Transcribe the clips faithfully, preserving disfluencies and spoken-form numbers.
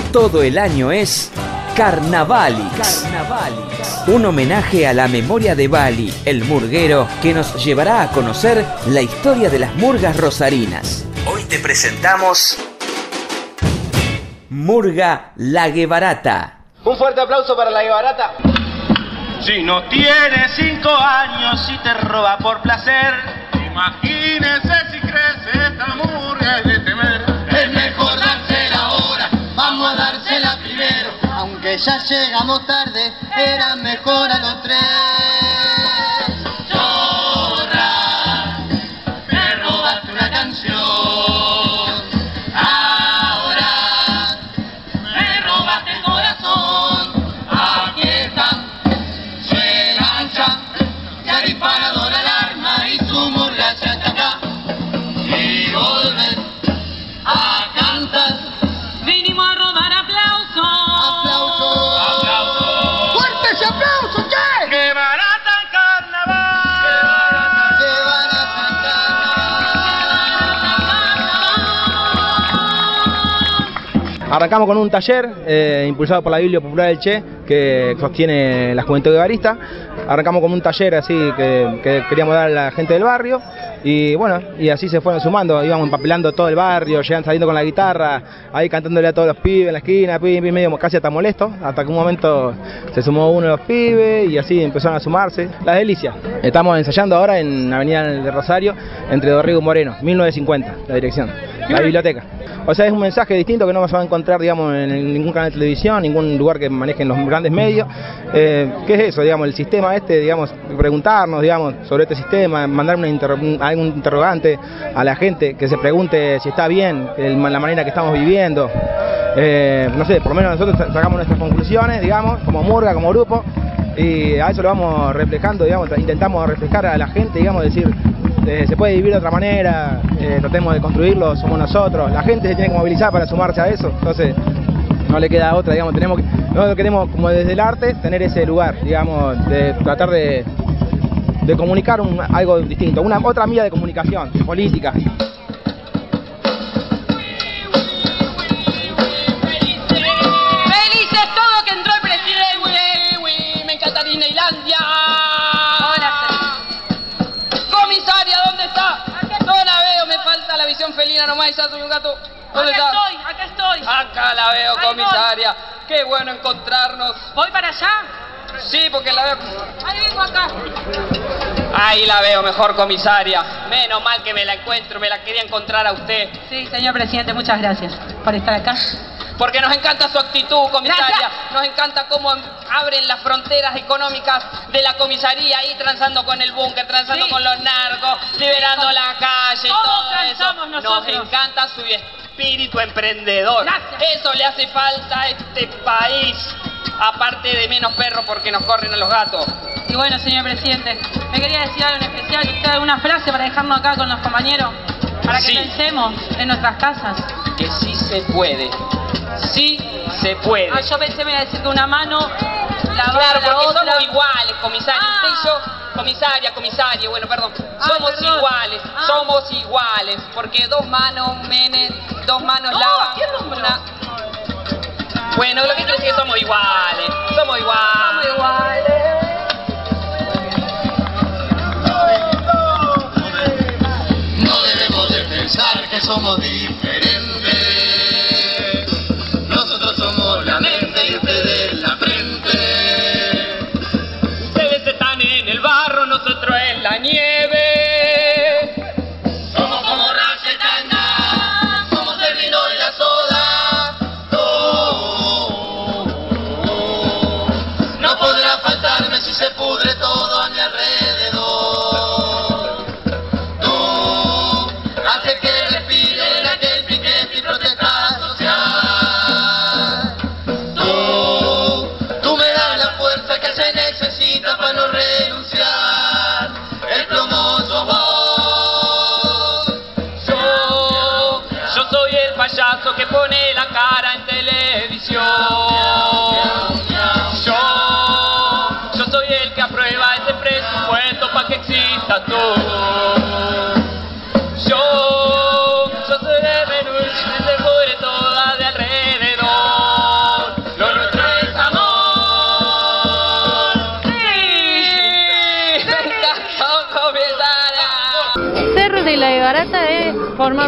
todo el año es Carnavalix. Carnavalix. Un homenaje a la memoria de Bali, el murguero, que nos llevará a conocer la historia de las murgas rosarinas. Hoy te presentamos Murga La Guevarata. Un fuerte aplauso para La Guevarata. Si no tienes cinco años y te roba por placer, imagínese si crece esta murga es de temer. Es mejor dársela ahora, vamos a dársela primero. Aunque ya llegamos tarde, era mejor a los tres. Chorra, me robaste una canción. Ahora, me robaste el corazón. Aquí están, suenan ya, ya disparado la alarma y su murga se ataca. Y vuelven a cantar. Venimos a robar aplausos. Aplausos. Aplausos. ¡Fuerte ese aplauso! ¿Qué? ¡Qué barata el carnaval! ¡Qué barata el carnaval! Arrancamos con un taller eh, impulsado por la Biblia Popular del Che, que sostiene la Juventud Guevarista. Arrancamos con un taller así que, que queríamos dar a la gente del barrio. Y bueno, y así se fueron sumando, íbamos empapelando todo el barrio, llegan saliendo con la guitarra, ahí cantándole a todos los pibes en la esquina, pibes, pibes, medio casi hasta molesto, hasta que un momento se sumó uno de los pibes y así empezaron a sumarse. Las delicias. Estamos ensayando ahora en Avenida de Rosario, entre Dorrego y Moreno, mil novecientos cincuenta, la dirección, la biblioteca. O sea, es un mensaje distinto que no vas a encontrar, digamos, en ningún canal de televisión, ningún lugar que manejen los grandes medios. Eh, ¿Qué es eso, digamos, el sistema este, digamos, preguntarnos, digamos, sobre este sistema, mandar una inter algún interrogante a la gente, que se pregunte si está bien el, la manera que estamos viviendo. Eh, no sé, por lo menos nosotros sacamos nuestras conclusiones, digamos, como murga, como grupo, y a eso lo vamos reflejando, digamos, intentamos reflejar a la gente, digamos, decir, eh, se puede vivir de otra manera, eh, tratemos de construirlo, somos nosotros, la gente se tiene que movilizar para sumarse a eso, entonces no le queda otra, digamos, tenemos que, nosotros queremos, como desde el arte, tener ese lugar, digamos, de tratar de, de comunicar un, algo distinto, una otra vía de comunicación, política. Felices todos que entró el presidente. Me encanta Disneylandia. Comisaria, ¿dónde está? No la veo, me falta la visión felina nomás, ya soy un gato. ¿Dónde acá está? estoy, acá estoy. Acá la veo, Ahí comisaria. Qué bueno encontrarnos. ¿Voy para allá? Sí, porque la veo. Ahí vengo acá. Ahí la veo mejor, comisaria. Menos mal que me la encuentro, me la quería encontrar a usted. Sí, señor presidente, muchas gracias por estar acá. Porque nos encanta su actitud, comisaria. Gracias. Nos encanta cómo abren las fronteras económicas de la comisaría, ahí transando con el búnker, transando Sí. con los narcos, liberando la calle y Todos todo transamos eso. nosotros. Nos encanta su espíritu emprendedor. Gracias. Eso le hace falta a este país. Aparte de menos perros porque nos corren a los gatos. Y bueno, señor presidente, me quería decir algo en especial, usted alguna frase para dejarnos acá con los compañeros, para que Sí. pensemos en nuestras casas. Que sí se puede. Sí se puede. Ah, yo pensé me iba a decir que una mano, la Claro, la porque otra. somos iguales, comisaria. Ah. Usted y yo, comisaria, comisaria, bueno, perdón. Ah, somos perdón. iguales, Ah. somos iguales. Porque dos manos menes, dos manos No, lavan. ¿quién nombró? Una... Bueno, lo que quiero decir es que somos iguales. Somos iguales. Somos iguales. No debemos de pensar que somos diferentes. Nosotros somos la mente y ustedes la frente. Ustedes están en el barro, nosotros en la nieve. Somos como Racetana, somos el vino y la soda. No, no podrá faltarme si se pudre todo a mi alrededor. Tú haces que respire en aquel piquete y protesta social. Tú, tú me das la fuerza que se necesita para no renunciar. El plomo sos vos. Yo, yo soy el payaso que pone la cara en televisión. Yo, yo soy el que aprueba ese presupuesto para que exista todo. Yo, yo soy el menú que se pudre toda de alrededor.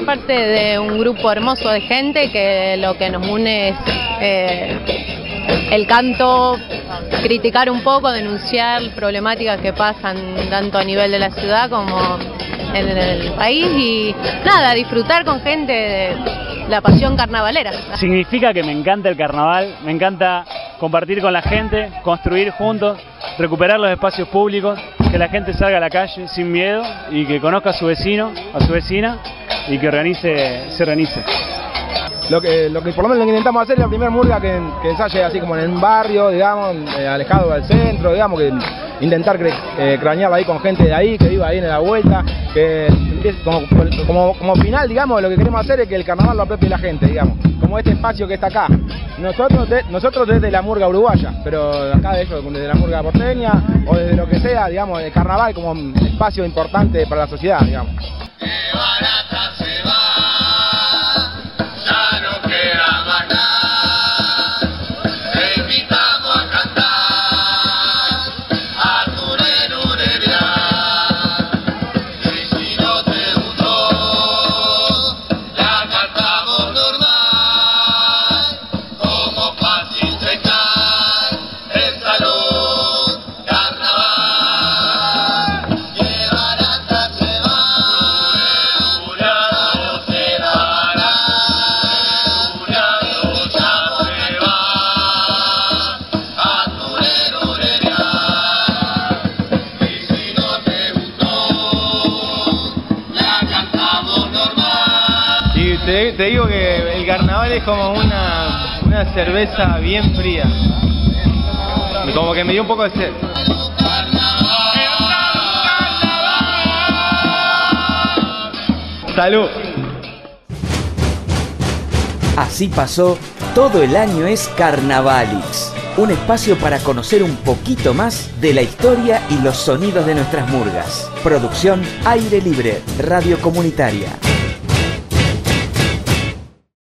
formar parte de un grupo hermoso de gente que lo que nos une es eh, el canto, criticar un poco, denunciar problemáticas que pasan tanto a nivel de la ciudad como en el país y nada, disfrutar con gente de la pasión carnavalera. Significa que me encanta el carnaval, me encanta compartir con la gente, construir juntos, recuperar los espacios públicos, que la gente salga a la calle sin miedo y que conozca a su vecino, a su vecina y que organice, se organice. Lo que, lo que por lo menos lo que intentamos hacer es la primera murga que, que ensaye así como en un barrio, digamos, eh, alejado del centro, digamos, que intentar cre, eh, cranearla ahí con gente de ahí, que viva ahí en la vuelta, que como, como, como final, digamos, lo que queremos hacer es que el carnaval lo apropie la gente, digamos, como este espacio que está acá. Nosotros, de, nosotros desde la murga uruguaya, pero acá de ellos, desde la murga porteña o desde lo que sea, digamos, el carnaval como un espacio importante para la sociedad, digamos. Te, te digo que el carnaval es como una, una cerveza bien fría. Como que me dio un poco de sed. ¡Salud! Así pasó, todo el año es Carnavalix, un espacio para conocer un poquito más de la historia y los sonidos de nuestras murgas. Producción Aire Libre, Radio Comunitaria.